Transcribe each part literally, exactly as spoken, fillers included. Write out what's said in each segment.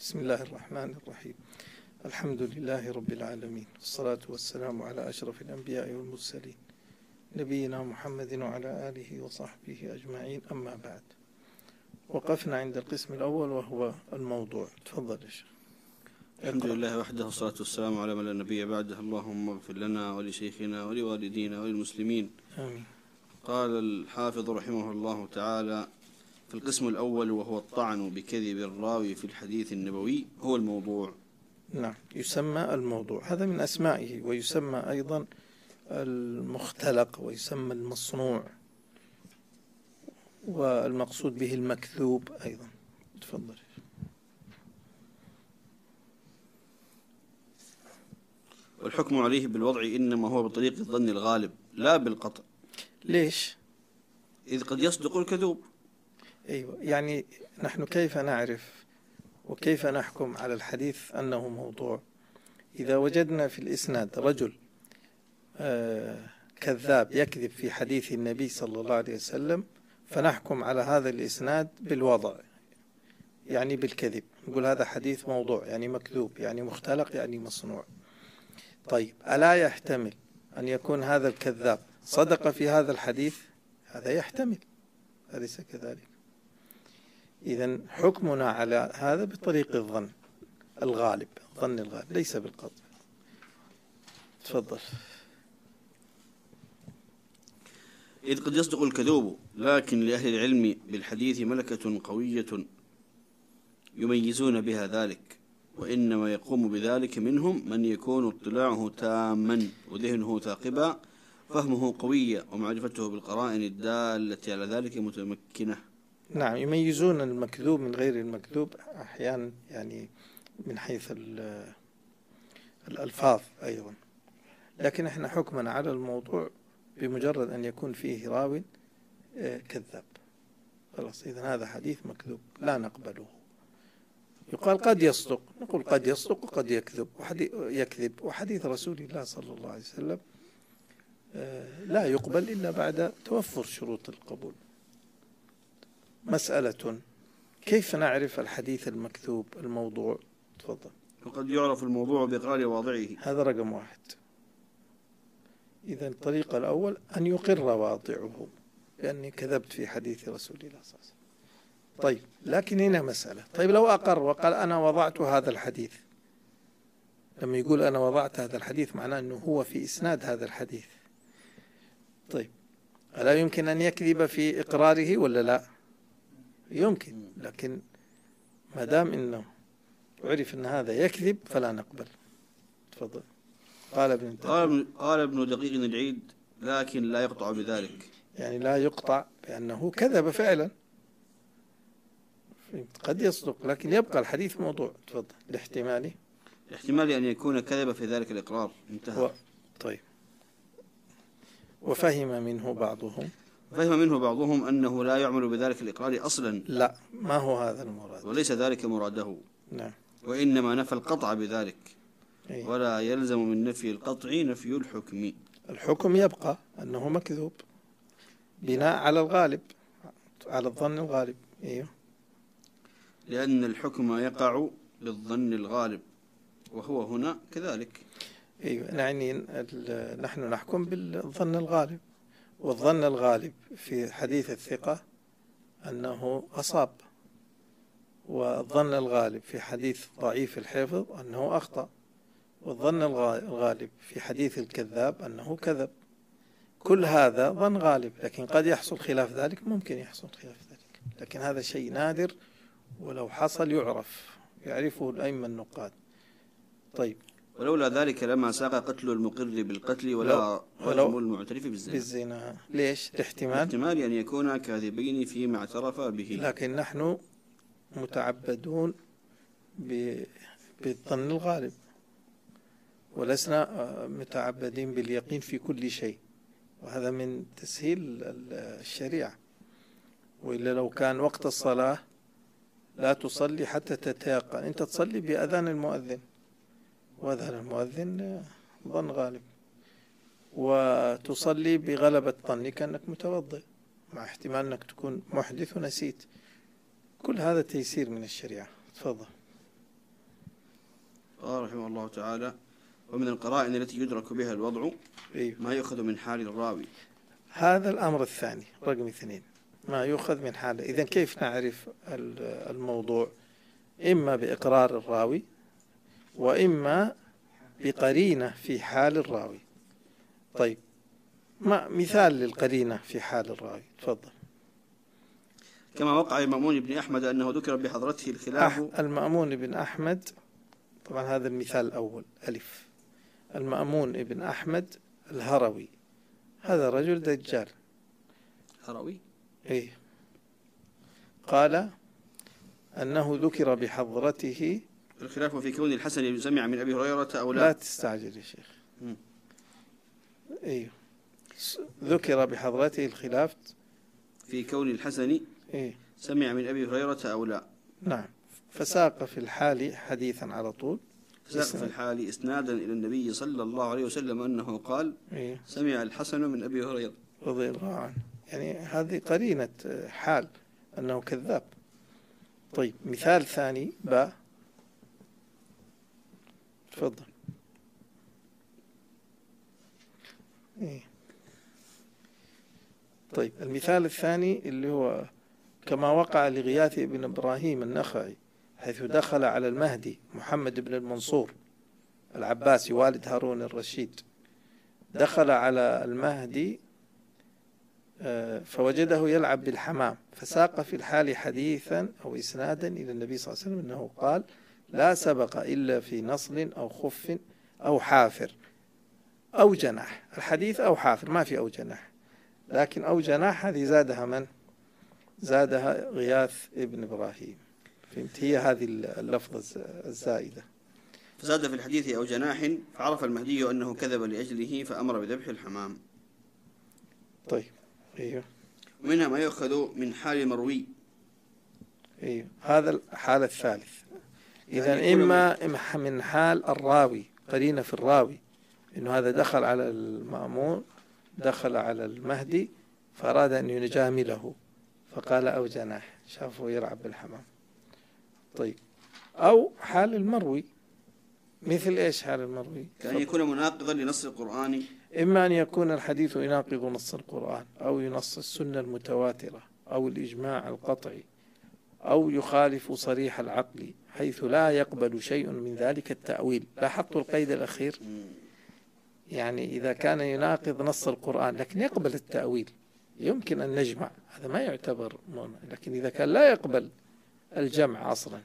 بسم الله الرحمن الرحيم. الحمد لله رب العالمين، والصلاة والسلام على أشرف الأنبياء والمرسلين نبينا محمد وعلى آله وصحبه أجمعين، أما بعد. وقفنا عند القسم الأول وهو الموضوع. تفضل يا شيخ. الحمد لله وحده، والصلاة والسلام على من لا نبي بعده. اللهم اغفر لنا ولشيخنا ولوالدينا وللمسلمين، آمين. قال الحافظ رحمه الله تعالى: في القسم الأول وهو الطعن بكذب الراوي في الحديث النبوي هو الموضوع. نعم، يسمى الموضوع، هذا من أسمائه، ويسمى أيضا المختلق، ويسمى المصنوع، والمقصود به المكذوب أيضا. تفضل. والحكم عليه بالوضع إنما هو بطريق الظن الغالب لا بالقطع. ليش؟ إذ قد يصدق الكذوب. أيوة، يعني نحن كيف نعرف وكيف نحكم على الحديث أنه موضوع؟ إذا وجدنا في الإسناد رجل آه كذاب يكذب في حديث النبي صلى الله عليه وسلم، فنحكم على هذا الإسناد بالوضع، يعني بالكذب، نقول هذا حديث موضوع، يعني مكذوب، يعني مختلق، يعني مصنوع. طيب، ألا يحتمل أن يكون هذا الكذاب صدق في هذا الحديث؟ هذا يحتمل، أليس كذلك؟ إذن حكمنا على هذا بطريق الظن الغالب، الظن الغالب، ليس بالقطع. تفضل. إذ قد يصدق الكذوب، لكن لأهل العلم بالحديث ملكة قوية يميزون بها ذلك، وإنما يقوم بذلك منهم من يكون اطلاعه تاما وذهنه ثاقبا، فهمه قوية، ومعرفته بالقرائن الدالة على ذلك متمكنة. نعم، يميزون المكذوب من غير المكذوب أحيانا، يعني من حيث الألفاظ أيضا. لكن احنا حكمنا على الموضوع بمجرد أن يكون فيه راو كذاب، خلاص، إذن هذا حديث مكذوب لا نقبله. يقال قد يصدق، نقول قد يصدق وقد يكذب، يكذب وحديث رسول الله صلى الله عليه وسلم لا يقبل إلا بعد توفر شروط القبول. مسألة: كيف نعرف الحديث المكذوب الموضوع؟ تفضل. وقد يعرف الموضوع بإقرار واضعه. هذا رقم واحد. إذا الطريق الأول أن يقر واضعه بأني كذبت في حديث رسول الله صلى الله عليه وسلم. طيب، لكن هنا مسألة. طيب، لو أقر وقال أنا وضعت هذا الحديث، لما يقول أنا وضعت هذا الحديث معناه أنه هو في إسناد هذا الحديث. طيب، ألا يمكن أن يكذب في إقراره ولا لا؟ يمكن، لكن ما دام إنه عرف أن هذا يكذب فلا نقبل. تفضل. قال ابن قال, قال ابن دقيق العيد: لكن لا يقطع بذلك، يعني لا يقطع بأنه كذب فعلا، قد يصدق لكن يبقى الحديث موضوع. تفضل. الاحتمالي الاحتمال أن يكون كذب في ذلك الإقرار. انتهى. و... طيب. وفهم منه بعضهم فهم منه بعضهم أنه لا يعمل بذلك الإقرار أصلا. لا، ما هو هذا المراد، وليس ذلك مراده. نعم. وإنما نفى القطع بذلك. أيه. ولا يلزم من نفي القطع نفي الحكم. الحكم يبقى أنه مكذوب بناء على الغالب، على الظن الغالب. أيوه. لأن الحكم يقع بالظن الغالب، وهو هنا كذلك. أيوه، يعني نحن نحكم بالظن الغالب، والظن الغالب في حديث الثقة أنه أصاب، والظن الغالب في حديث ضعيف الحفظ أنه أخطأ، والظن الغالب في حديث الكذاب أنه كذب. كل هذا ظن غالب، لكن قد يحصل خلاف ذلك، ممكن يحصل خلاف ذلك، لكن هذا شيء نادر، ولو حصل يعرف، يعرفه الأئمة النقاد. طيب. ولولا ذلك لما ساق قتل المقر بالقتل ولا رجم المعترف بالزنا. بالزنا. ليش؟ الاحتمال الاحتمال أن يكون كاذبين فيما اعترفا به. لكن نحن متعبدون بالظن الغالب، ولسنا متعبدين باليقين في كل شيء، وهذا من تسهيل الشريعة. وإلا لو كان وقت الصلاة لا تصلي حتى تتيقن، أنت تصلي بأذان المؤذن، وأذان المؤذن ظن غالب، وتصلي بغلبة ظنك أنك متوضئ، مع احتمال أنك تكون محدث ونسيت. كل هذا تيسير من الشريعة. تفضل. قال رحمه الله تعالى: ومن القرائن التي يدرك بها الوضع أيوه. ما يؤخذ من حال الراوي. هذا الأمر الثاني رقم اثنين، ما يؤخذ من حاله. إذن كيف نعرف الموضوع؟ إما بإقرار الراوي، وإما بقرينة في حال الراوي. طيب، ما مثال للقرينة في حال الراوي؟ تفضل. كما وقع المأمون بن أحمد أنه ذكر بحضرته الخلاف. أح المأمون بن أحمد، طبعا هذا المثال الأول ألف. المأمون بن أحمد الهروي، هذا رجل دجال. هروي؟ إيه. قال أنه ذكر بحضرته الخلاف في كون الحسن سمع من أبي هريرة أو لا. لا تستعجل يا شيخ. إيه. ذكر بحضرته الخلاف في كون الحسن إيه؟ سمع من أبي هريرة أو لا. نعم. فساق في الحال حديثا على طول، فساق في الحال إسنادا إلى النبي صلى الله عليه وسلم أنه قال: إيه؟ سمع الحسن من أبي هريرة رضي الله عنه. يعني هذه قرينة حال أنه كذاب. طيب، مثال ثاني باء. تفضل. إيه؟ طيب، المثال الثاني اللي هو كما وقع لغياث بن إبراهيم النخعي، حيث دخل على المهدي محمد بن المنصور العباسي والد هارون الرشيد. دخل على المهدي فوجده يلعب بالحمام، فساق في الحال حديثا أو إسنادا إلى النبي صلى الله عليه وسلم أنه قال: لا سبق إلا في نصل أو خف أو حافر أو جناح. الحديث أو حافر، ما في أو جناح، لكن أو جناح هذه زادها من؟ زادها غياث ابن إبراهيم. فهمت؟ هي هذه اللفظة الزائدة. فزاد في الحديث أو جناح، فعرف المهدي أنه كذب لأجله فأمر بذبح الحمام. طيب. أيوه. ومنها ما يؤخذ من حال المروي. أيوه، هذا الحال الثالث. إذا إما من حال الراوي، قرينة في الراوي، إنه هذا دخل على المأمون، دخل على المهدي، فأراد أن يجامله فقال أو جناح، شافه يلعب بالحمام. طيب، أو حال المروي. مثل إيش حال المروي؟ كأن يكون مناقضا لنص القرآن. إما أن يكون الحديث يناقض نص القرآن، أو ينص السنة المتواترة، أو الإجماع القطعي، أو يخالف صريح العقل حيث لا يقبل شيء من ذلك التأويل. لاحظتوا القيد الأخير؟ يعني إذا كان يناقض نص القرآن لكن يقبل التأويل يمكن أن نجمع، هذا ما يعتبر منع. لكن إذا كان لا يقبل الجمع أصلا.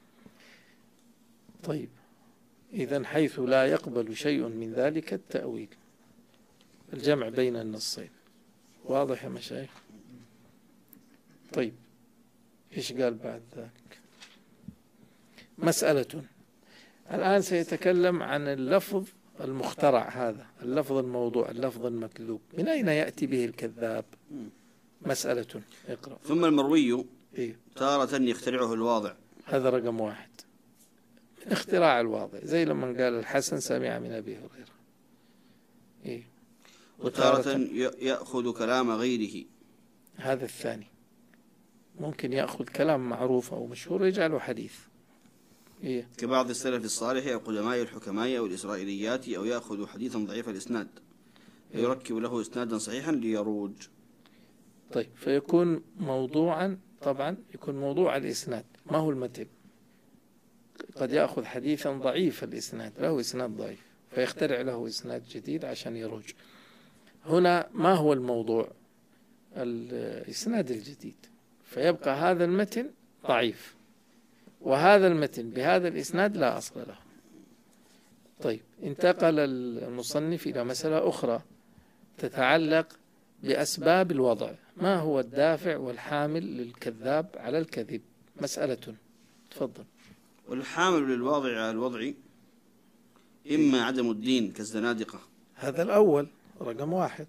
طيب، إذن حيث لا يقبل شيء من ذلك التأويل، الجمع بين النصين. واضح يا مشايخ؟ طيب، إيش قال بعد ذلك؟ مسألة. الآن سيتكلم عن اللفظ المخترع، هذا اللفظ الموضوع، اللفظ المكذوب، من أين يأتي به الكذاب؟ مسألة. اقرأ. ثم المروي إيه؟ تارة يخترعه الواضع. هذا رقم واحد، اختراع الواضع، زي لما قال الحسن سمع من أبي هريرة. إيه؟ وتارة يأخذ كلام غيره. هذا الثاني، ممكن يأخذ كلام معروف أو مشهور يجعله حديث. إيه؟ كبعض السلف الصالح أو قدماء الحكماء أو الإسرائيليات، أو يأخذ حديثا ضعيف الإسناد ويركب له إسنادا صحيحا ليروج. طيب، فيكون موضوعا، طبعا يكون موضوع الإسناد، ما هو المتن. قد يأخذ حديثا ضعيف الإسناد، له إسناد ضعيف، فيخترع له إسناد جديد عشان يروج. هنا ما هو الموضوع؟ الإسناد الجديد، فيبقى هذا المتن ضعيف، وهذا المتن بهذا الإسناد لا أصل له. طيب، انتقل المصنف إلى مسألة أخرى تتعلق بأسباب الوضع، ما هو الدافع والحامل للكذاب على الكذب؟ مسألة. تفضل. والحامل للواضع على الوضع إما عدم الدين كالزنادقة، هذا الأول رقم واحد،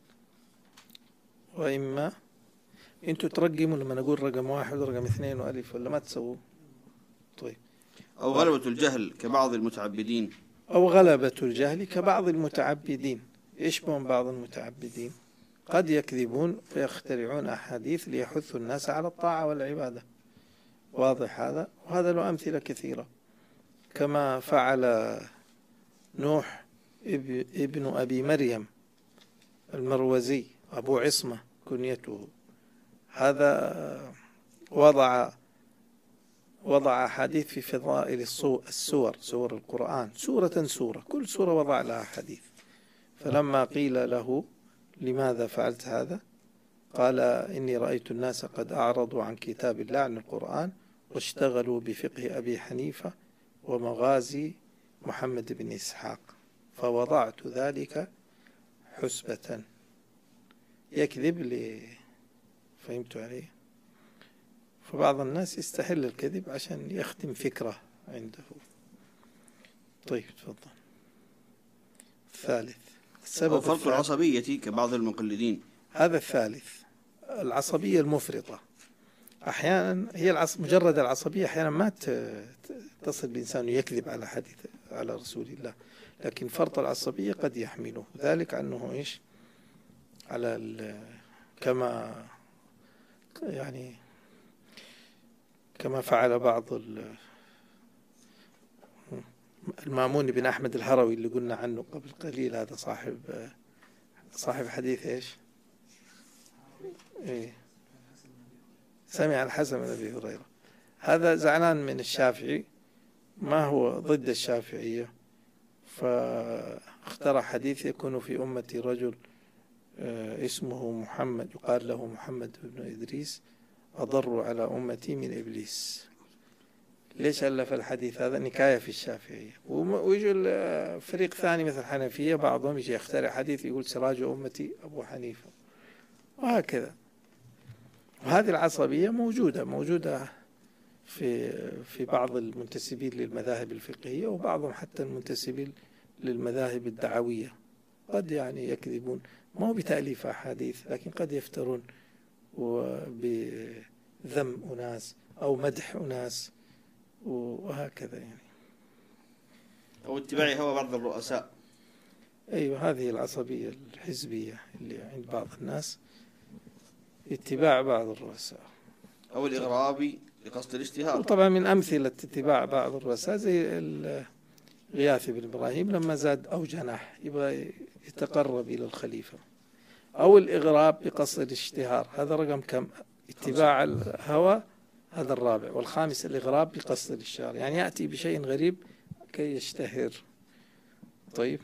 وإما أنتوا ترقموا لما نقول رقم واحد ورقم اثنين وألف، ولا ما تسووا؟ طيب. أو غلبة الجهل كبعض المتعبدين. أو غلبة الجهل كبعض المتعبدين. إيش بهم بعض المتعبدين؟ قد يكذبون فيخترعون أحاديث ليحثوا الناس على الطاعة والعبادة. واضح هذا؟ وهذا له أمثلة كثيرة. كما فعل نوح ابن أبي مريم المروزي أبو عصمة كنيته، هذا وضع وضع حديث في فضائل السور، سور القرآن، سورة سورة، كل سورة وضع لها حديث. فلما قيل له لماذا فعلت هذا قال إني رأيت الناس قد أعرضوا عن كتاب الله، عن القرآن، واشتغلوا بفقه أبي حنيفة ومغازي محمد بن إسحاق، فوضعت ذلك حسبة. يكذب لي، فهمت عليه؟ فبعض الناس يستحل الكذب عشان يختم فكرة عنده. طيب تفضل. الثالث السبب فرط العصبية كبعض المقلدين. هذا الثالث، العصبية المفرطة. أحيانا هي العص... مجرد العصبية أحيانا ما تصل الإنسان يكذب على حديث على رسول الله، لكن فرط العصبية قد يحمله ذلك عنه إيش على ال... كما يعني كما فعل بعض المامون بن أحمد الهروي اللي قلنا عنه قبل قليل، هذا صاحب صاحب حديث إيش إيه سمع الحسن من أبي هريرة. هذا زعلان من الشافعي، ما هو ضد الشافعية، فاخترع حديث يكون في أمتي رجل اسمه محمد يقال له محمد بن إدريس أضر على أمتي من إبليس. ليش ألف الحديث هذا؟ نكاية في الشافعية. ويجي فريق ثاني مثل الحنفية بعضهم يجي يخترع حديث يقول سراج أمتي أبو حنيفة، وهكذا. وهذه العصبية موجودة موجودة في في بعض المنتسبين للمذاهب الفقهية، وبعضهم حتى المنتسبين للمذاهب الدعوية قد يعني يكذبون، ما هو بتأليف أحاديث، لكن قد يفترون وبذم أناس أو مدح أناس وهكذا يعني، أو اتباع هو بعض الرؤساء. أيوة، هذه العصبية الحزبية اللي عند بعض الناس، اتباع بعض الرؤساء، أو الإغرابي لقصد الاشتهار. وطبعا من أمثلة اتباع بعض الرؤساء زي غياث بن إبراهيم لما زاد أو جناح يبغى يتقرب إلى الخليفة، أو الإغراب بقصد الاشتهار، هذا رقم كم؟ اتباع الهوى، هذا الرابع. والخامس الإغراب بقصد الاشتهار، يعني يأتي بشيء غريب كي يشتهر. طيب،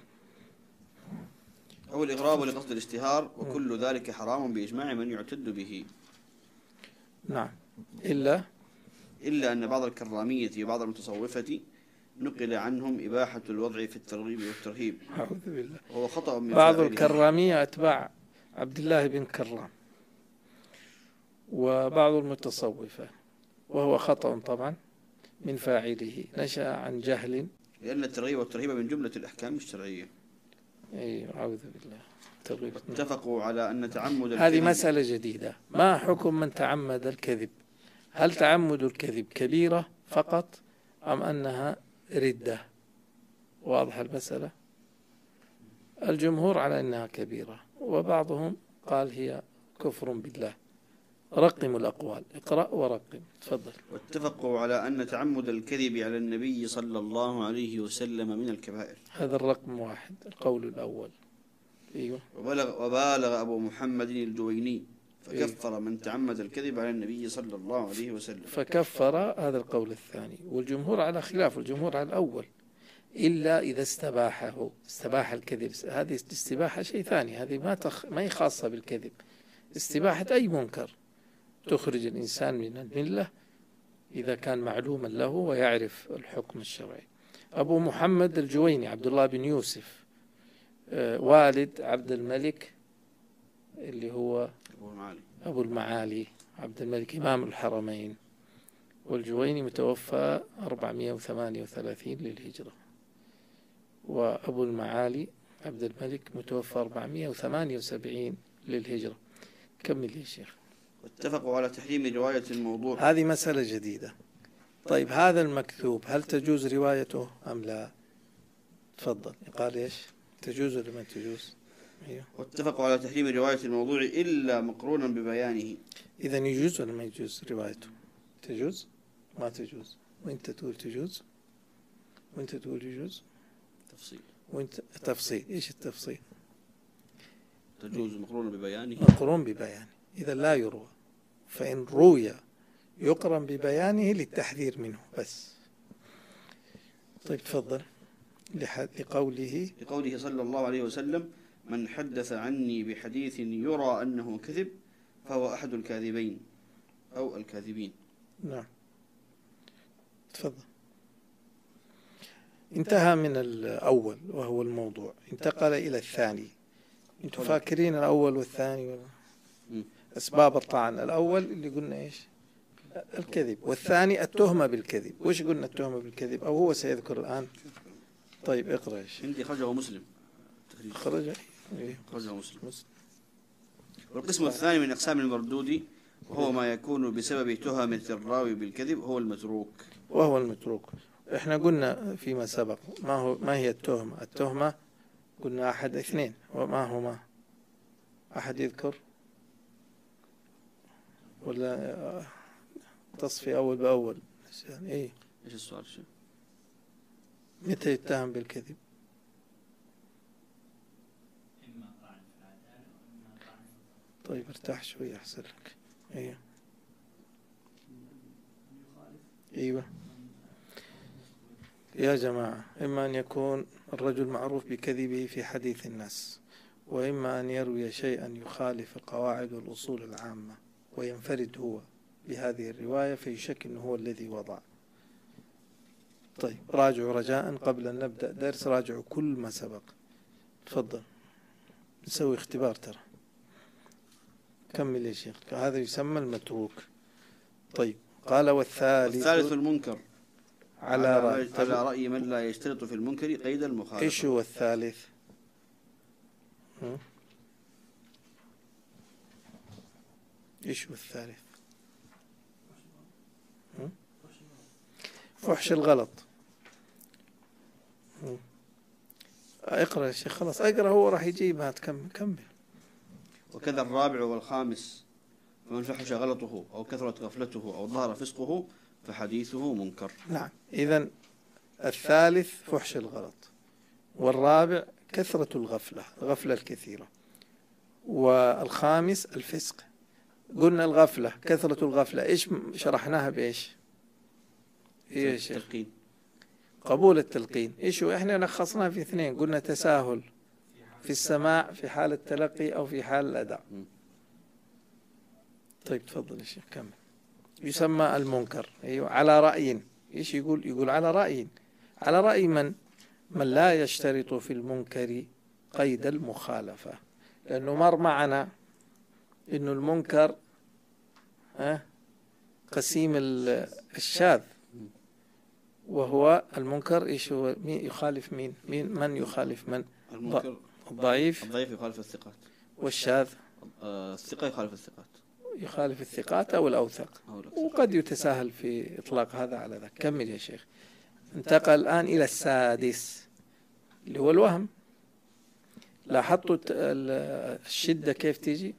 أو الإغراب لقصد الاشتهار، وكل ذلك حرام بإجماع من يعتد به. نعم، إلا إلا أن بعض الكرامية وبعض المتصوفة نقل عنهم إباحة الوضع في الترغيب والترهيب. أعوذ بالله. وهو خطأ من بعض فاعله. الكرامية أتباع عبد الله بن كرام، وبعض المتصوفة، وهو خطأ طبعا من فاعله، نشأ عن جهل، لأن الترغيب والترهيب من جملة الأحكام الشرعية. أي أعوذ بالله. ترغيب. اتفقوا على أن تعمد الكذب. هذه مسألة جديدة، ما حكم من تعمد الكذب؟ هل تعمد الكذب كبيرة فقط أم أنها ردة؟ واضح المسألة. الجمهور على أنها كبيرة، وبعضهم قال هي كفر بالله. رقم الأقوال، اقرأ ورقم. تفضل. واتفقوا على أن تعمد الكذب على النبي صلى الله عليه وسلم من الكبائر. هذا الرقم واحد، القول الأول. أيوه. وبالغ, وبالغ أبو محمد الجويني فكفر أيوه. من تعمد الكذب على النبي صلى الله عليه وسلم. فكفر، هذا القول الثاني. والجمهور على خلاف، الجمهور على الأول، إلا إذا استباحه، استباح الكذب. هذه الاستباحة شيء ثاني، هذه ما تخ... ما هي خاصة بالكذب. استباحة أي منكر تخرج الإنسان من الملة إذا كان معلوما له ويعرف الحكم الشرعي. أبو محمد الجويني عبد الله بن يوسف، آه والد عبد الملك اللي هو أبو المعالي. أبو المعالي عبد الملك إمام الحرمين، والجويني متوفى أربعمائة وثمانية وثلاثين للهجرة، وأبو المعالي عبد الملك متوفى أربعمائة وثمانية وسبعين للهجرة. كمل يا شيخ. واتفقوا على تحريم رواية الموضوع. هذه مسألة جديدة. طيب، هذا المكتوب هل تجوز روايته أم لا؟ تفضل. قال إيش؟ تجوز ولا ما تجوز؟ أيوه. واتفقوا على تحريم رواية الموضوع إلا مقرونا ببيانه. إذن يجوز ولا ما يجوز روايته؟ تجوز؟ ما تجوز؟ وأنت تقول تجوز؟ وأنت تقول يجوز. تفصيل. وأنت تفصيل. إيش التفصيل؟ تجوز مقرون ببيانه. مقرون ببيانه، إذا لا يروى، فإن روي يقرن ببيانه للتحذير منه بس. طيب تفضل. لقوله لقوله صلى الله عليه وسلم: من حدث عني بحديث يرى أنه كذب فهو أحد الكاذبين أو الكاذبين. نعم تفضل. انتهى من الأول وهو الموضوع، انتقل إلى الثاني. انتم فاكرين الأول والثاني ولا؟ أسباب الطعن: الأول اللي قلنا إيش؟ الكذب، والثاني التهمة بالكذب. وش قلنا التهمة بالكذب؟ أو هو سيذكر الآن. طيب اقرأ إيش. عندي خرجه مسلم. خرج إيه؟ خرجه مسلم. مسلم. والقسم الثاني من أقسام المردود وهو ما يكون بسبب تهمة الراوي بالكذب هو المتروك. وهو المتروك. احنا قلنا فيما سبق ما هو ما هي التهمة؟ التهمة قلنا أحد اثنين، وما هما؟ أحد يذكر ولا تصفي أول بأول؟ إيه؟ إيش السؤال شو؟ متى يتهم بالكذب؟ طيب ارتاح شوي أحسن لك. أيوه أيوه يا جماعة، إما أن يكون الرجل معروف بكذبه في حديث الناس، وإما أن يروي شيئا يخالف القواعد والأصول العامة وينفرد هو بهذه الرواية فيشك أنه هو الذي وضع. طيب راجعوا رجاء قبل أن نبدأ درس، راجعوا كل ما سبق. تفضل نسوي اختبار ترى. كمل يا شيخ. هذا يسمى المتروك. طيب قال والثالث والثالث المنكر على رأي, على رأي من لا يشترط في المنكر قيد المخالفة. إيش هو الثالث؟ إيش هو الثالث؟ فحش الغلط. اقرأ يا شيخ. خلاص اقرأ، هو راح يجيبها. تكمل كمل. وكذا الرابع والخامس فمن فحش غلطه أو كثرت غفلته أو ظهر فسقه فحديثه منكر. نعم. إذن الثالث فحش الغلط، والرابع كثرة الغفلة، الغفلة الكثيرة، والخامس الفسق. قلنا الغفلة، كثرة الغفلة إيش شرحناها بإيش؟ إيش التلقين. قبول التلقين. إيش هو؟ إحنا لخصناه في اثنين، قلنا تساهل في السماع في حال التلقي أو في حال الأداء. طيب تفضل يا شيخ كمل. يسمى المنكر. أيوة على رأي. إيش يقول؟ يقول على رأي. على رأي من؟ من لا يشترط في المنكر قيد المخالفة، لأنه مر معنا إنه المنكر قسيم الشاذ، وهو المنكر إيش هو؟ مين يخالف مين؟ مين من يخالف من؟ المنكر الضعيف. الضعيف يخالف الثقات. والشاذ الثقة يخالف الثقات. يخالف الثقات أو الأوثق، وقد يتساهل في إطلاق هذا على ذاك. كمل يا شيخ. انتقل الآن إلى السادس اللي هو الوهم. لاحظتوا الشدة كيف تيجي؟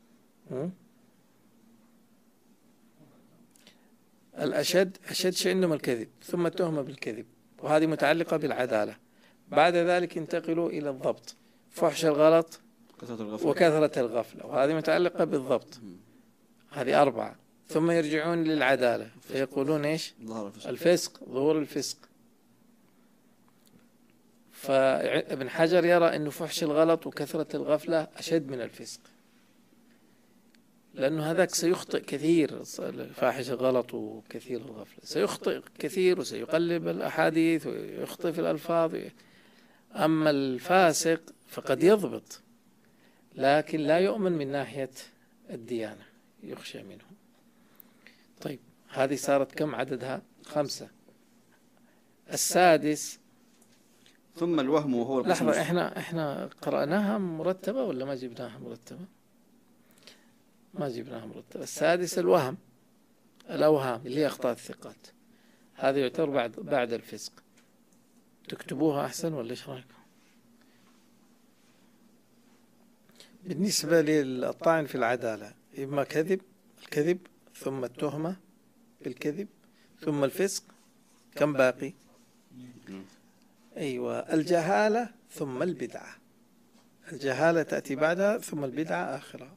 الأشد أشد شيء عندهم الكذب، ثم التهمة بالكذب، وهذه متعلقة بالعدالة. بعد ذلك ينتقلوا إلى الضبط، فحش الغلط وكثرة الغفلة، وهذه متعلقة بالضبط. هذه أربعة. ثم يرجعون للعدالة فيقولون إيش؟ الفسق، ظهور الفسق. فابن حجر يرى أنه فحش الغلط وكثرة الغفلة أشد من الفسق، لأنه هذاك سيخطئ كثير. فاحش الغلط وكثير الغفلة سيخطئ كثير وسيقلب الأحاديث ويخطئ في الألفاظ. أما الفاسق فقد يضبط لكن لا يؤمن من ناحية الديانة، يخشى منه. طيب هذه صارت كم عددها؟ خمسة. السادس ثم الوهم وهو لحظة، احنا احنا قرأناها مرتبة ولا ما جبناها مرتبة؟ ما جبناها مرتبة. السادس الوهم، الأوهام اللي هي أخطاء الثقات، هذا يعتبر بعد بعد الفسق. تكتبوها أحسن ولا إيش رأيكم؟ بالنسبة للطعن في العدالة، إما كذب، الكذب، ثم التهمة بالكذب، ثم الفسق. كم باقي؟ أيوة، الجهالة ثم البدعة. الجهالة تأتي بعدها ثم البدعة آخرها.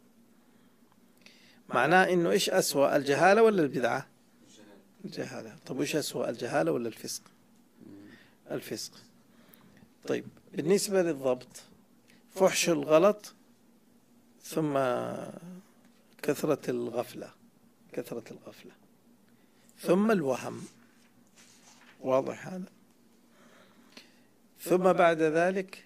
معناه إنه إيش أسوأ، الجهالة ولا البدعة؟ الجهالة. طب وإيش أسوأ، الجهالة ولا الفسق؟ الفسق. طيب بالنسبة للضبط، فحش الغلط ثم كثرة الغفلة، كثرة الغفلة ثم الوهم، واضح هذا؟ ثم بعد ذلك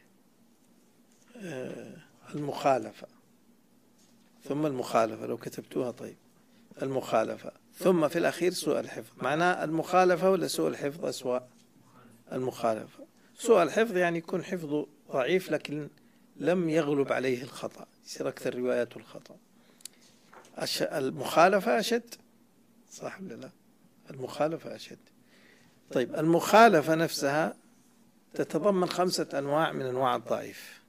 المخالفة، ثم المخالفة لو كتبتوها. طيب المخالفة، ثم في الأخير سوء الحفظ. معناه المخالفة ولا سوء الحفظ أسوأ؟ المخالفة. سوء الحفظ يعني يكون حفظه ضعيف لكن لم يغلب عليه الخطأ، يصير أكثر رواياته الخطأ. المخالفة أشد، صح ولا لا؟ المخالفة أشد. طيب المخالفة نفسها تتضمن خمسة أنواع من أنواع الضعيف.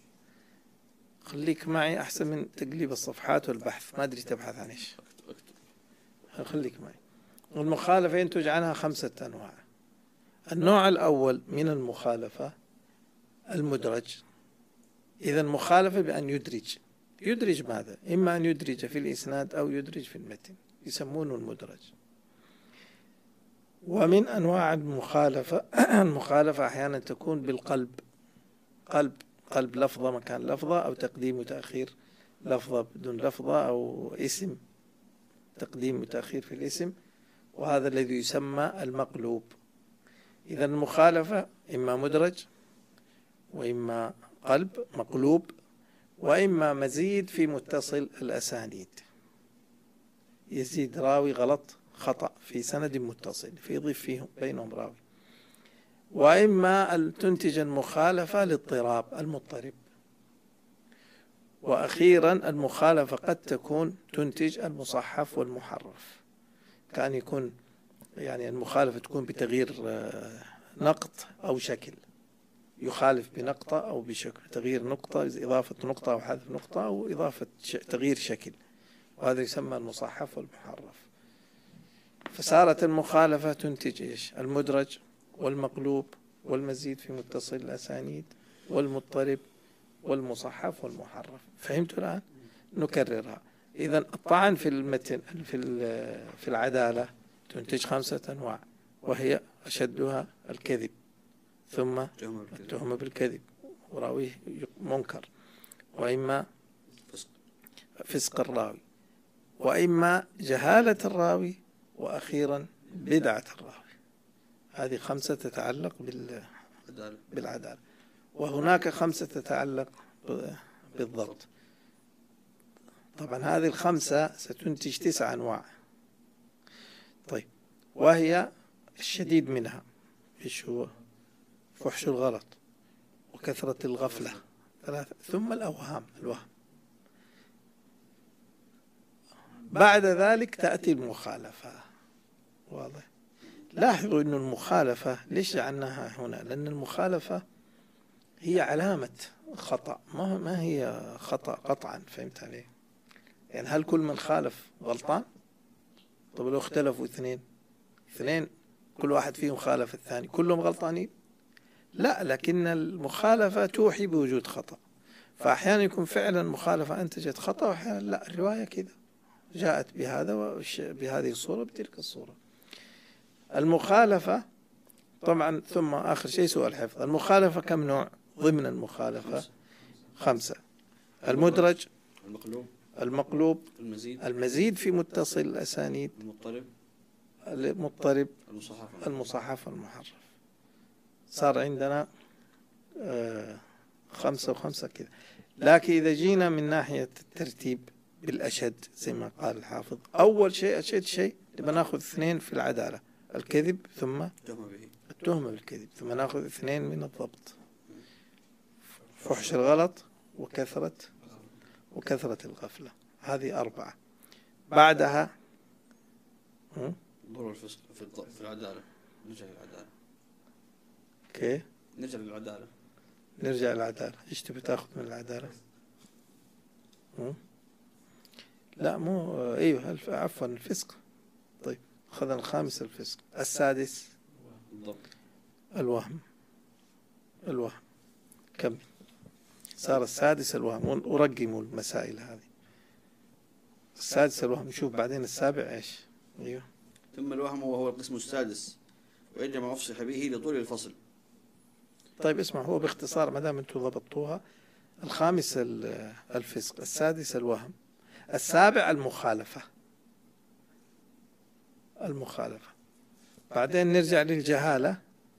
خليك معي أحسن من تقليب الصفحات والبحث، ما أدري تبحث عن إيش. خليك معي. المخالفة ينتج عنها خمسة أنواع. النوع الأول من المخالفة المدرج. إذا مخالفة بأن يدرج. يدرج ماذا؟ إما أن يدرج في الإسناد أو يدرج في المتن، يسمونه المدرج. ومن أنواع المخالفة المخالفة أحيانا تكون بالقلب، قلب قلب لفظة مكان لفظة، أو تقديم وتأخير لفظة بدون لفظة، أو اسم تقديم وتأخير في الاسم، وهذا الذي يسمى المقلوب. إذا المخالفة إما مدرج، وإما قلب مقلوب، وإما مزيد في متصل الأسانيد، يزيد راوي غلط خطأ في سند متصل فيضيف فيهم بينهم راوي. وإما أن تنتج المخالفة للاضطراب المضطرب. وأخيرا المخالفة قد تكون تنتج المصحف والمحرف، كان يكون يعني المخالفة تكون بتغيير نقط أو شكل، يخالف بنقطة أو بشكل، تغيير نقطة، إضافة نقطة أو حذف نقطة، أو إضافة تغيير شكل، وهذا يسمى المصحف والمحرف. فصارت المخالفة تنتج إيش؟ المدرج والمقلوب والمزيد في متصل الأسانيد والمضطرب والمصحف والمحرف. فهمتوا الآن؟ نكررها. إذا الطعن في المتن في في العدالة تنتج خمسة أنواع، وهي أشدها الكذب، ثم التهمة بالكذب وراويه منكر، وإما فسق الراوي، وإما جهالة الراوي، وأخيرا بدعة الراوي. هذه خمسة تتعلق بالعدالة، وهناك خمسة تتعلق بالضبط. طبعا هذه الخمسة ستنتج تسع أنواع. طيب، وهي الشديد منها إيش هو؟ فحش الغلط، وكثرة الغفلة، ثلاثة، ثم الأوهام، الوهم. بعد ذلك تأتي المخالفة. واضح؟ لاحظوا أن المخالفة ليش جعلناها هنا؟ لأن المخالفة هي علامة خطأ، ما ما هي خطأ قطعا. فهمت عليه؟ يعني هل كل من خالف غلطان؟ طب لو اختلفوا اثنين اثنين كل واحد فيهم خالف الثاني، كلهم غلطانين؟ لا، لكن المخالفة توحي بوجود خطأ. فأحيانا يكون فعلا مخالفة أنتجت خطأ، وأحيانا لا، الرواية كذا جاءت بهذا بهذه الصورة بتلك الصورة. المخالفة طبعا، ثم آخر شيء سوء الحفظ. المخالفة كم نوع ضمن المخالفة؟ خمسة. المدرج، المقلوب المقلوب المزيد المزيد في متصل الأسانيد، المضطرب المضطرب المصحف المصحف المحرف. صار عندنا آه خمسة وخمسة كذا. لكن إذا جينا من ناحية الترتيب بالأشد زي ما قال الحافظ، أول شيء أشد شيء نبغى ناخذ اثنين في العدالة، الكذب ثم التهمة بالكذب، ثم ناخذ اثنين من الضبط، فحش الغلط وكثرة وكثرة الغفلة. هذه أربعة. بعدها ضرر الفسق في في العدالة. نرجع للعدالة. كيف؟ نرجع للعدالة. نرجع للعدالة. إيش تبي تأخذ من العدالة؟ لا مو أيوه عفوا الفسق. طيب أخذنا الخامس الفسق. السادس الضبط، الوهم. الوهم. كمل. صار السادس الوهم، ورقموا المسائل هذه. السادس الوهم، نشوف بعدين السابع ايش. ايوه. ثم الوهم وهو القسم السادس وإنما أفصح به لطول الفصل. طيب اسمع، هو باختصار ما دام انتم ضبطوها، الخامس الفسق، السادس الوهم، السابع المخالفة. المخالفة بعدين نرجع للجهالة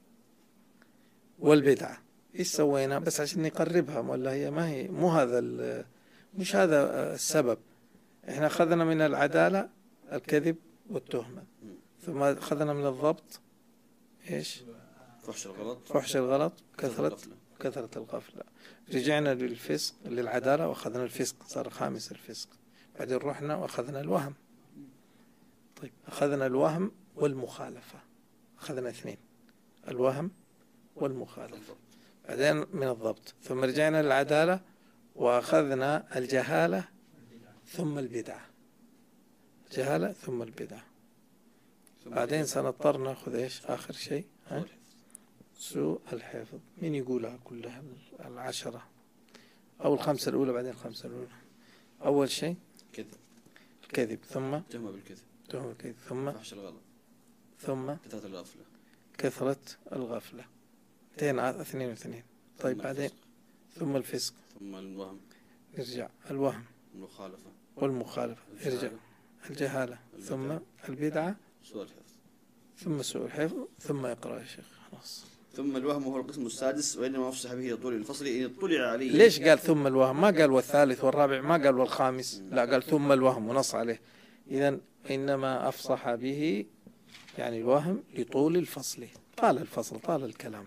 والبدعة. ايش سوينا بس عشان نقربها، ولا هي ما هي مو هذا مش هذا السبب. احنا اخذنا من العدالة الكذب والتهمة، ثم اخذنا من الضبط ايش؟ فحش الغلط فحش الغلط كثرة كثرة الغفلة. رجعنا للفسق للعدالة واخذنا الفسق، صار خامس الفسق. بعدين رحنا واخذنا الوهم. طيب اخذنا الوهم والمخالفة، اخذنا اثنين، الوهم والمخالفة. بعدين من الضبط، ثم رجعنا للعدالة واخذنا الجهالة ثم البدعة. جهالة ثم البدعة. بعدين سنضطر ناخذ ايش اخر شيء؟ ها؟ سوء الحفظ. مين يقولها كلها العشرة او الخمسة الاولى؟ بعدين الخمسة الاولى. اول شيء كذب، الكذب، ثم تهمة بالكذب، تهمة بالكذب، ثم فحش الغلط، ثم كثرة الغفلة، كثرة الغفلة. اثنين اثنين واثنين. طيب بعدين ثم الفسق، ثم الوهم، نرجع الوهم المخالفة والمخالفة، ارجع الجهالة، ثم البدعة، سوء الحفظ، ثم سوء الحفظ، ثم اقرأ يا شيخ. خلاص. ثم الوهم وهو القسم السادس وإنما أفصح به لطول الفصل إن اطلع عليه. ليش قال ثم الوهم؟ ما قال والثالث والرابع، ما قال والخامس، لا قال ثم الوهم ونص عليه. إذن إنما أفصح به يعني الوهم لطول الفصل، طال الفصل، طال الكلام.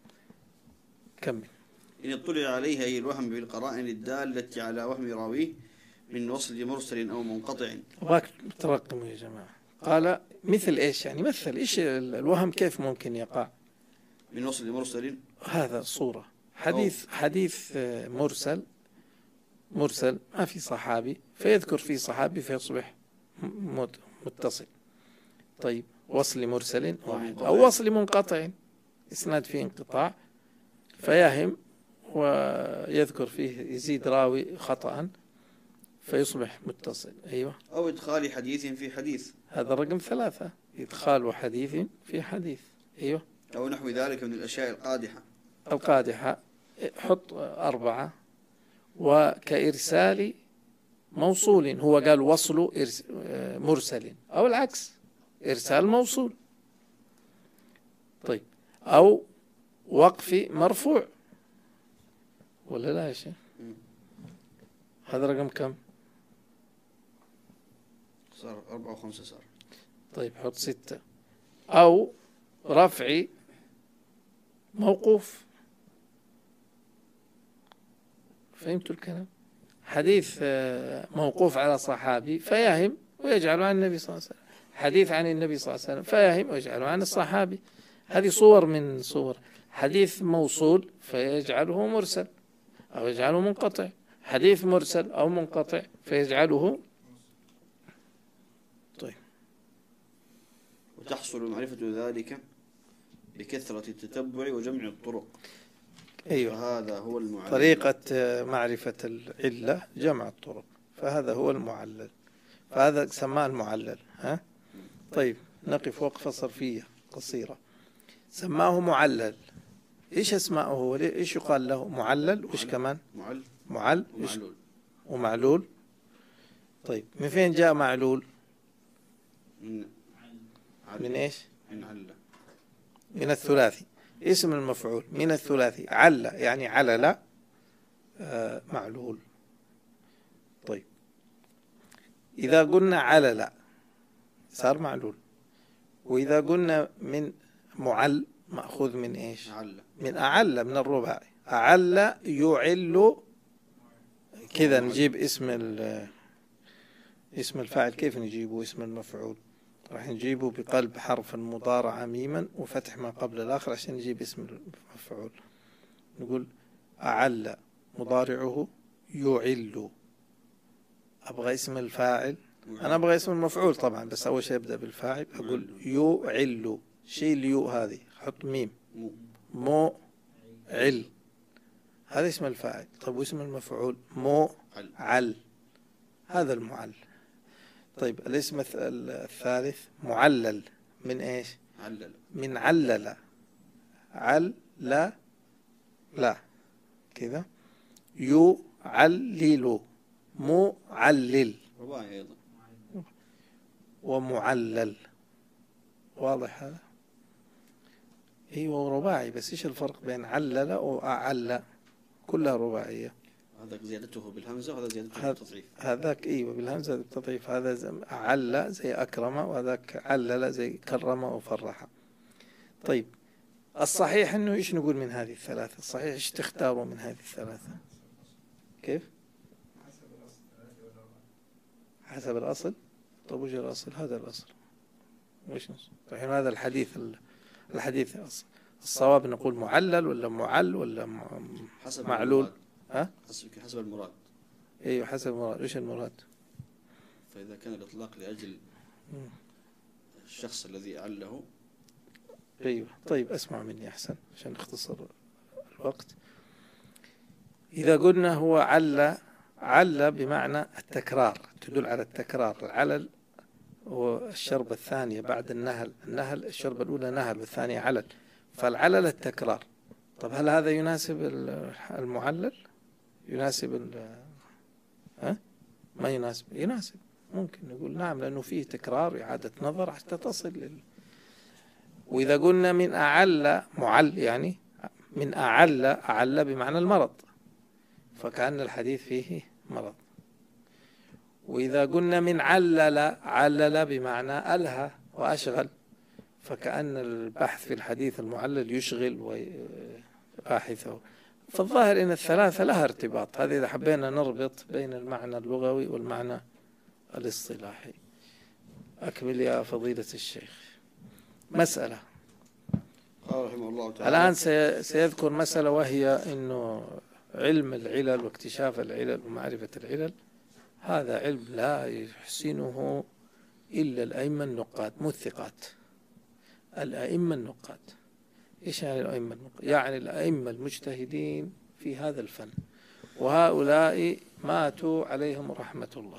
كمل. إن اطلع عليه أي الوهم بالقرائن الدالة على وهم راويه من وصل مرسل أو منقطع. أبغاك ترقموا يا جماعة. قال مثل إيش يعني؟ مثل إيش الوهم كيف ممكن يقع؟ من وصل مرسل، هذا صورة حديث حديث مرسل مرسل ما في صحابي، فيذكر فيه صحابي فيصبح متصل. طيب وصل مرسل واحد، أو وصل منقطع إسناد فيه انقطاع فيهم ويذكر فيه يزيد راوي خطأ فيصبح متصل. أيوة. أو إدخال حديث في حديث، هذا رقم ثلاثة، إدخال حديث في حديث. أيوة. أو نحو ذلك من الأشياء القادحة. القادحة حط أربعة. وكإرسال موصول، هو قال وصل مرسل، أو العكس إرسال موصول. طيب أو وقف مرفوع، ولا لا يا شيخ؟ هذا رقم كم؟ صار أربعة وخمسة صار. طيب حط ستة. أو رفع موقوف. فهمتوا الكلام؟ حديث موقوف على صحابي فيهم ويجعله عن النبي صلى الله عليه وسلم، حديث عن النبي صلى الله عليه وسلم فيهم ويجعله عن الصحابي. هذه صور من صور. حديث موصول فيجعله مرسل أو يجعله منقطع، حديث مرسل أو منقطع فيجعله. طيب. وتحصل معرفة ذلك بكثرة التتبع وجمع الطرق. أيوة. هذا هو المعلل. طريقة معرفة العلة جمع الطرق، فهذا هو المعلل، فهذا سماه المعلل. ها؟ طيب نقف وقفة صرفية قصيرة. سماه معلل. إيش اسماؤه؟ إيش يقال له؟ معلل. وإيش كمان؟ معل معل ومعلول. ومعلول. طيب من فين جاء معلول؟ من من إيش؟ من علة. من الثلاثي. اسم المفعول من الثلاثي، عل يعني علل، آه معلول. طيب إذا قلنا علل صار معلول، وإذا قلنا من معل مأخوذ من إيش؟ علة. من أعل، من الرباعي. أعل يعل. كذا نجيب اسم اسم الفاعل، كيف نجيبه اسم المفعول؟ راح نجيبه بقلب حرف المضارع ميما وفتح ما قبل الآخر عشان نجيب اسم المفعول. نقول أعل مضارعه يعل. أبغى اسم الفاعل، أنا أبغى اسم المفعول طبعا، بس أول شيء أبدأ بالفاعل. أقول يعل. شيء اليو هذه حط ميم. مو عل، هذا اسم الفاعل. طيب واسم المفعول مو عل، هذا المعل. طيب الاسم الثالث معلل، من ايش؟ علل. من علل، عل لا لا كذا، يعلل، معلل، رباعي أيضا. ومعلل. واضح هذا؟ ايوه رباعي، بس ايش الفرق بين علل وأعل؟ كلها رباعية. هذاك زيادته بالهمزة وهذا زيادته بالتضعيف. هذاك ايوه بالهمزة بالتضعيف، هذا أعل زي أكرم، وهذاك علل زي كرم وفرح. طيب الصحيح انه ايش نقول من هذه الثلاثة؟ الصحيح ايش تختاروا من هذه الثلاثة؟ كيف؟ حسب الأصل. طيب وش الأصل؟ هذا الأصل. وش الحين هذا الحديث الحديث الصواب نقول معلل ولا معل ولا حسب معلول؟ ها؟ حسب المراد. ايوه حسب المراد. ايش المراد؟ فإذا كان الإطلاق لأجل الشخص الذي أعله. ايوه طيب اسمع مني احسن عشان نختصر الوقت. إذا قلنا هو عل، عل بمعنى التكرار، تدل على التكرار. العلل هو الشربة الثانية بعد النهل، النهل الشربة الأولى نهل والثانية علل، فالعلل التكرار. طب هل هذا يناسب المعلل؟ يناسب ها؟ ما يناسب؟ يناسب، ممكن نقول نعم، لأنه فيه تكرار إعادة نظر حتى تصل لل... وإذا قلنا من أعل، معل يعني من أعل، أعل بمعنى المرض، فكأن الحديث فيه مرض. وإذا قلنا من علل، علل بمعنى ألهى وأشغل، فكأن البحث في الحديث المعلل يشغل باحثه. فالظاهر أن الثلاثة لها ارتباط، هذه إذا حبينا نربط بين المعنى اللغوي والمعنى الاصطلاحي. أكمل يا فضيلة الشيخ. مسألة قال رحمه الله تعالى. الآن سيذكر مسألة، وهي أنه علم العلل واكتشاف العلل ومعرفة العلل هذا علم لا يحسنه إلا الأئمة النقاد، مو الثقات. الأئمة النقاد. إيش يعني الأئمة النقاد؟ يعني الأئمة المجتهدين في هذا الفن، وهؤلاء ماتوا عليهم رحمة الله.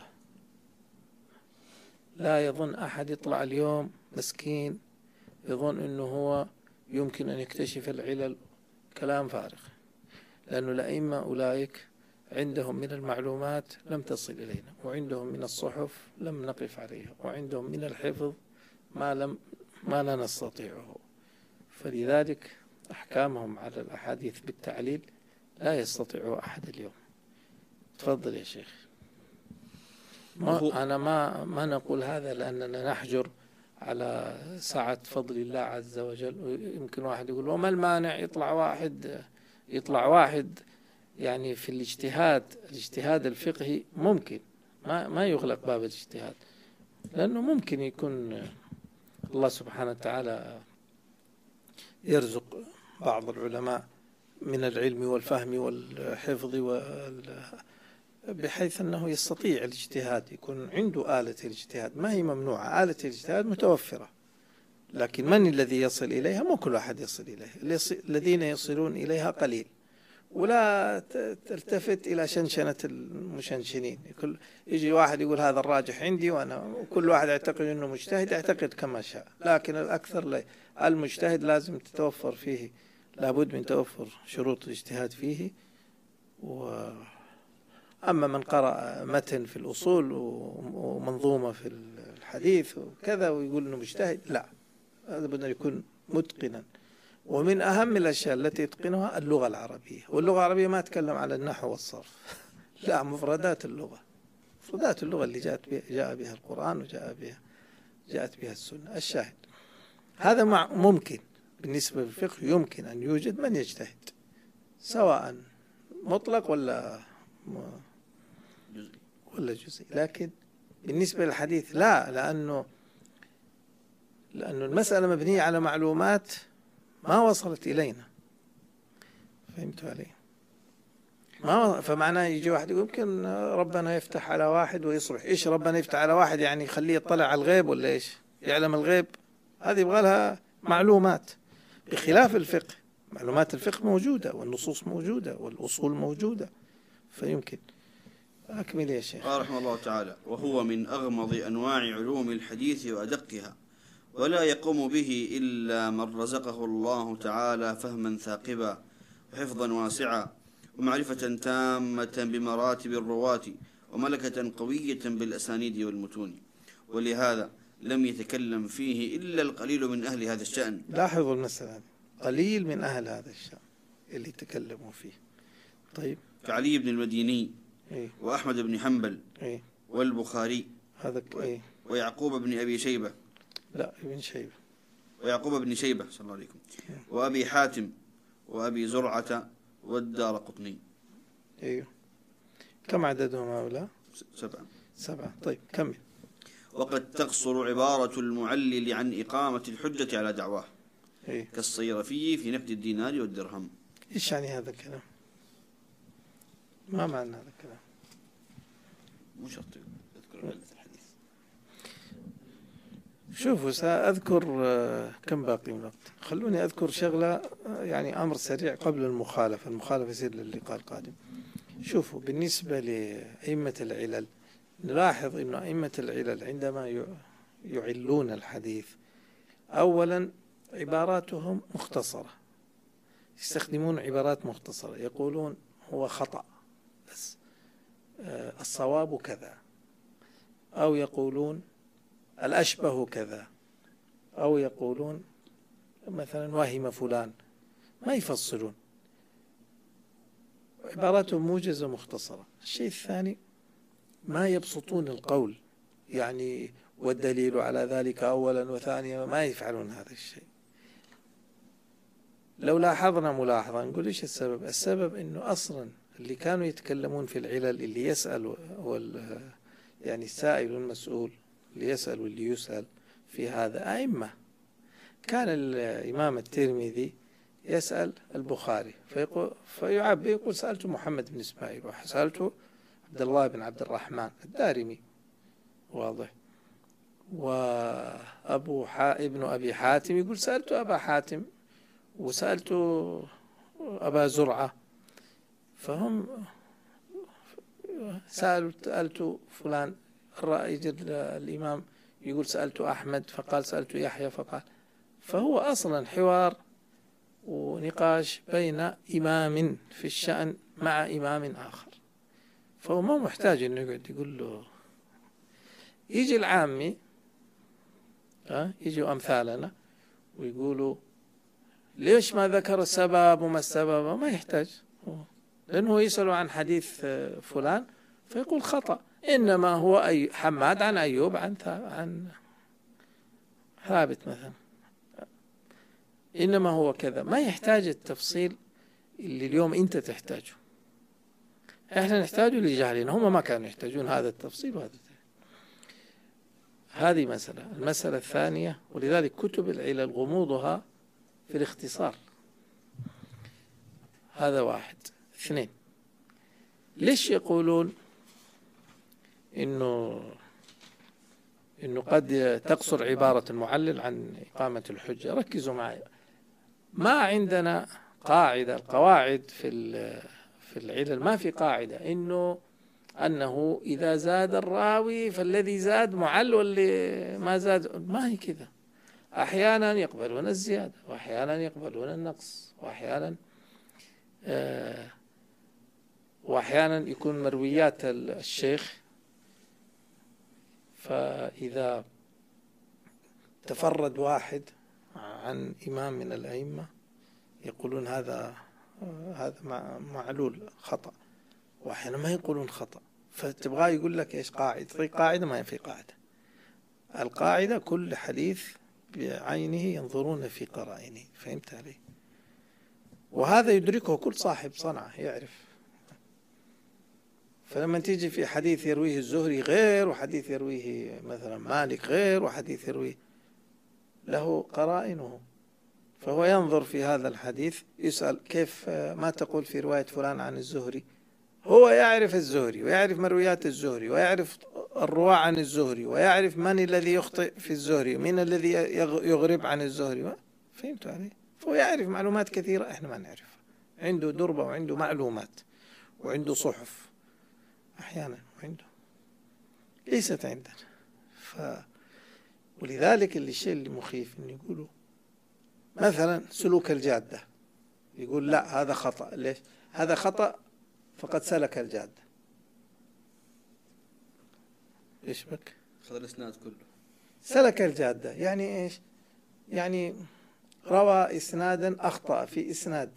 لا يظن أحد يطلع اليوم مسكين يظن أنه هو يمكن أن يكتشف العلل، كلام فارغ، لأن الأئمة أولئك عندهم من المعلومات لم تصل إلينا، وعندهم من الصحف لم نقف عليها، وعندهم من الحفظ ما لم ما لا نستطيعه. فلذلك أحكامهم على الأحاديث بالتعليل لا يستطيع أحد اليوم. تفضل يا شيخ. ما أنا ما ما نقول هذا لأننا نحجر على سعة فضل الله عز وجل. يمكن واحد يقول وما المانع يطلع واحد يطلع واحد يعني في الاجتهاد، الاجتهاد الفقهي ممكن ما ما يغلق باب الاجتهاد، لأنه ممكن يكون الله سبحانه وتعالى يرزق بعض العلماء من العلم والفهم والحفظ وال بحيث أنه يستطيع الاجتهاد، يكون عنده آلة الاجتهاد، ما هي ممنوعة، آلة الاجتهاد متوفرة، لكن من الذي يصل إليها؟ مو كل أحد يصل إليها، الذين يصلون إليها قليل. ولا تلتفت إلى شنشنة المشنشنين، كل يجي واحد يقول هذا الراجح عندي، وأنا وكل واحد يعتقد أنه مجتهد يعتقد كما شاء، لكن الأكثر لا. المجتهد لازم تتوفر فيه، لابد من توفر شروط الاجتهاد فيه. و أما من قرأ متن في الأصول ومنظومة في الحديث وكذا ويقول أنه مجتهد، لا، هذا بدنا يكون متقنا. ومن أهم الأشياء التي يتقنها اللغة العربية، واللغة العربية ما أتكلم على النحو والصرف لا، مفردات اللغة، مفردات اللغة اللي جاءت بها جاء بها القرآن وجاء بها جاءت بها السنة. الشاهد هذا مع ممكن بالنسبة للفقه، يمكن أن يوجد من يجتهد سواء مطلق ولا ولا جزئي، لكن بالنسبة للحديث لا، لأنه لأنه المسألة مبنية على معلومات ما وصلت إلينا. فهمت علي؟ ما فمعناه يجي واحد يقول يمكن ربنا يفتح على واحد ويصبح. إيش ربنا يفتح على واحد يعني؟ يخليه يطلع على الغيب ولا إيش؟ يعلم الغيب؟ هذه يبغى لها معلومات، بخلاف الفقه معلومات الفقه موجودة والنصوص موجودة والأصول موجودة، فيمكن. أكمل يا شيخ. قال رحمه الله تعالى: وهو من أغمض أنواع علوم الحديث وأدقها، ولا يقوم به إلا من رزقه الله تعالى فهما ثاقبا وحفظا واسعا ومعرفة تامة بمراتب الرواة وملكة قوية بالأسانيد والمتون، ولهذا لم يتكلم فيه إلا القليل من أهل هذا الشأن. لاحظوا المسألة، قليل من أهل هذا الشأن اللي تكلموا فيه. طيب، كعلي بن المديني إيه؟ وأحمد بن حنبل إيه؟ والبخاري هذا إيه؟ ويعقوب بن أبي شيبة لا ابن شيبة ويعقوب بن شيبة صلى الله عليكم وأبي حاتم وأبي زرعة والدار قطني. أيوه. كم عددهم هؤلاء؟ سبعة. سبعة. طيب كمل. وقد تقصر عبارة المعلل عن إقامة الحجة على دعواه، إيه؟ كالصيرفي في نقد الدينار والدرهم. إيش يعني هذا الكلام؟ ما معنى هذا الكلام؟ مو شرط تذكر علة الحديث. شوفوا، سأذكر كم باقي من وقت. خلوني أذكر شغلة، يعني أمر سريع قبل المخالفة. المخالفة يصير للقاء القادم. شوفوا، بالنسبة لأئمة العلل نلاحظ أن أئمة العلل عندما يعلون الحديث أولا عباراتهم مختصرة، يستخدمون عبارات مختصرة، يقولون هو خطأ بس الصواب كذا، أو يقولون الأشبه كذا، أو يقولون مثلا وهم فلان، ما يفصلون، عباراتهم موجزة مختصرة. الشيء الثاني ما يبسطون القول، يعني والدليل على ذلك أولا وثانيا، ما يفعلون هذا الشيء. لو لاحظنا ملاحظة نقول إيش السبب؟ السبب إنه أصلا اللي كانوا يتكلمون في العلل، اللي يسأل وال يعني السائل والمسؤول، اللي يسأل واللي يسأل في هذا أئمة. كان الإمام الترمذي يسأل البخاري فيقول فيعبي يقول سألت محمد بن إسماعيل، وسألت عبد الله بن عبد الرحمن الدارمي، واضح. وأبو ابن أبي حاتم يقول سألت أبا حاتم، وسألت أبا زرعة، فهم سألوا سألت فلان. يجي الإمام يقول سألت أحمد، فقال سألت يحيى، فقال. فهو أصلا حوار ونقاش بين إمام في الشأن مع إمام آخر، فهو ما محتاج إنه يقعد يقول له. يجي العامي، ها يجوا أمثالنا ويقولوا ليش ما ذكر السبب وما السبب، ما يحتاج، لأنه يسأل عن حديث فلان فيقول خطأ، إنما هو أي حماد عن أيوب عن عن ثابت مثلا، إنما هو كذا. ما يحتاج التفصيل اللي اليوم أنت تحتاجه، إحنا نحتاجه لجهلنا، هم ما كانوا يحتاجون هذا التفصيل وهذا التفصيل. هذه مسألة. المسألة الثانية، ولذلك كتب العلل غموضها في الاختصار. هذا واحد. اثنين، ليش يقولون إنه إنه قد تقصر عبارة المعلل عن إقامة الحجة؟ ركزوا معي، ما عندنا قاعدة. القواعد في في العلل ما في قاعدة إنه أنه إذا زاد الراوي فالذي زاد معل واللي ما زاد، ما هي كذا. أحيانا يقبلون الزيادة، وأحيانا يقبلون النقص، وأحيانا آه وأحيانا يكون مرويات الشيخ، فإذا تفرد واحد عن إمام من الأئمة يقولون هذا هذا معلول خطأ، وأحيانا ما يقولون خطأ. فتبغى يقول لك إيش قاعدة؟ في قاعدة؟ ما في قاعدة. القاعدة كل حديث بعينه ينظرون في قرائنه. فهمت علي؟ وهذا يدركه كل صاحب صنعة، يعرف. فلما تيجي في حديث يرويه الزهري غير، وحديث يرويه مثلا مالك غير، وحديث يرويه له قرائنه، فهو ينظر في هذا الحديث يسأل كيف ما تقول في رواية فلان عن الزهري؟ هو يعرف الزهري ويعرف مرويات الزهري ويعرف الرواة عن الزهري ويعرف من الذي يخطئ في الزهري ومن الذي يغرب عن الزهري. فهمت علي؟ هو يعرف معلومات كثيرة إحنا ما نعرفها، عنده دربة وعنده معلومات وعنده صحف أحيانا وعنده ليست عندنا. ف ولذلك اللي الشيء اللي مخيف إن يقولوا مثلا سلوك الجادة، يقول لا هذا خطأ. ليش؟ هذا خطأ فقد سلك الجادة. إيش بك؟ خذ الإسناد كله. سلك الجادة يعني إيش؟ يعني روى إسنادا أخطأ في إسناد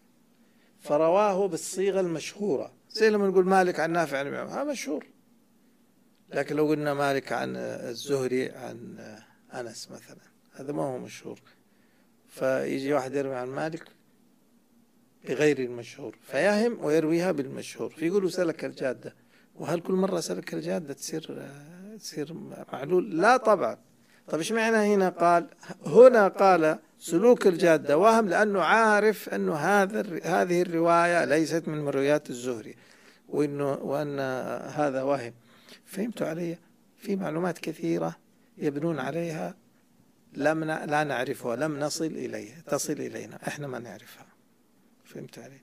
فرواه بالصيغة المشهورة، زي لما نقول مالك عن نافع عن هذا مشهور. لكن لو قلنا مالك عن الزهري عن أنس مثلا هذا ما هو مشهور، فيجي واحد يروي عن مالك بغير المشهور فيهم ويرويها بالمشهور فيقولوا سلك الجادة. وهل كل مرة سلك الجادة تصير تصير معلول؟ لا طبعا. طب ايش معنى هنا قال هنا قال سلوك الجادة وهم؟ لأنه عارف أنه هذا هذه الرواية ليست من مرويات الزهري وإنه وأن هذا وهم. فهمتوا علي؟ في معلومات كثيرة يبنون عليها لم لا نعرفها، لم نصل إليها، تصل إلينا إحنا ما نعرفها. فهمت علي؟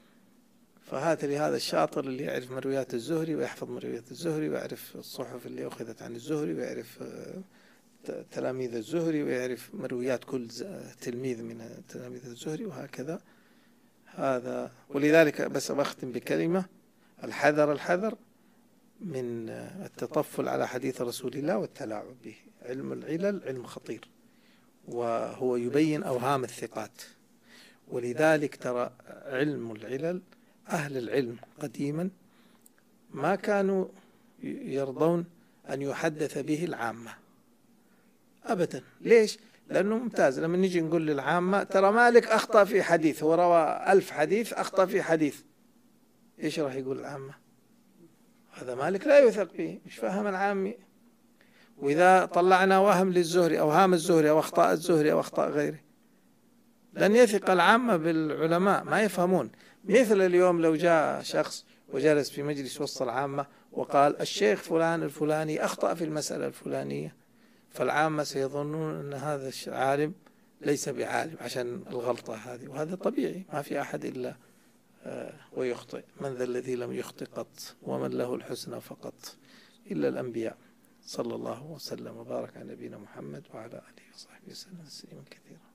فهات لي هذا الشاطر اللي يعرف مرويات الزهري ويحفظ مرويات الزهري ويعرف الصحف اللي أخذت عن الزهري ويعرف تلاميذ الزهري ويعرف مرويات كل تلميذ من تلاميذ الزهري وهكذا. هذا ولذلك بس أختم بكلمة: الحذر الحذر من التطفل على حديث رسول الله والتلاعب به. علم العلل علم خطير وهو يبين أوهام الثقات، ولذلك ترى علم العلل أهل العلم قديما ما كانوا يرضون أن يحدث به العامة أبدا. ليش؟ لأنه ممتاز. لما نيجي نقول للعامة ترى مالك أخطأ في حديث، هو روى ألف حديث أخطأ في حديث، إيش راح يقول العامة؟ هذا مالك لا يوثق به، مش فاهم العامي. وإذا طلعنا وهم للزهري أو هام الزهري أو أخطاء الزهري أو أخطاء غيره لن يثق العامة بالعلماء، ما يفهمون. مثل اليوم لو جاء شخص وجلس في مجلس وسط العامة وقال الشيخ فلان الفلاني أخطأ في المسألة الفلانية، فالعامة سيظنون أن هذا العالم ليس بعالم عشان الغلطة هذه، وهذا طبيعي، ما في أحد إلا ويخطئ. من ذا الذي لم يخطئ قط ومن له الحسنى فقط إلا الأنبياء. صلى الله وسلم وبارك على نبينا محمد وعلى آله وصحبه وسلم تسليما كثيرا.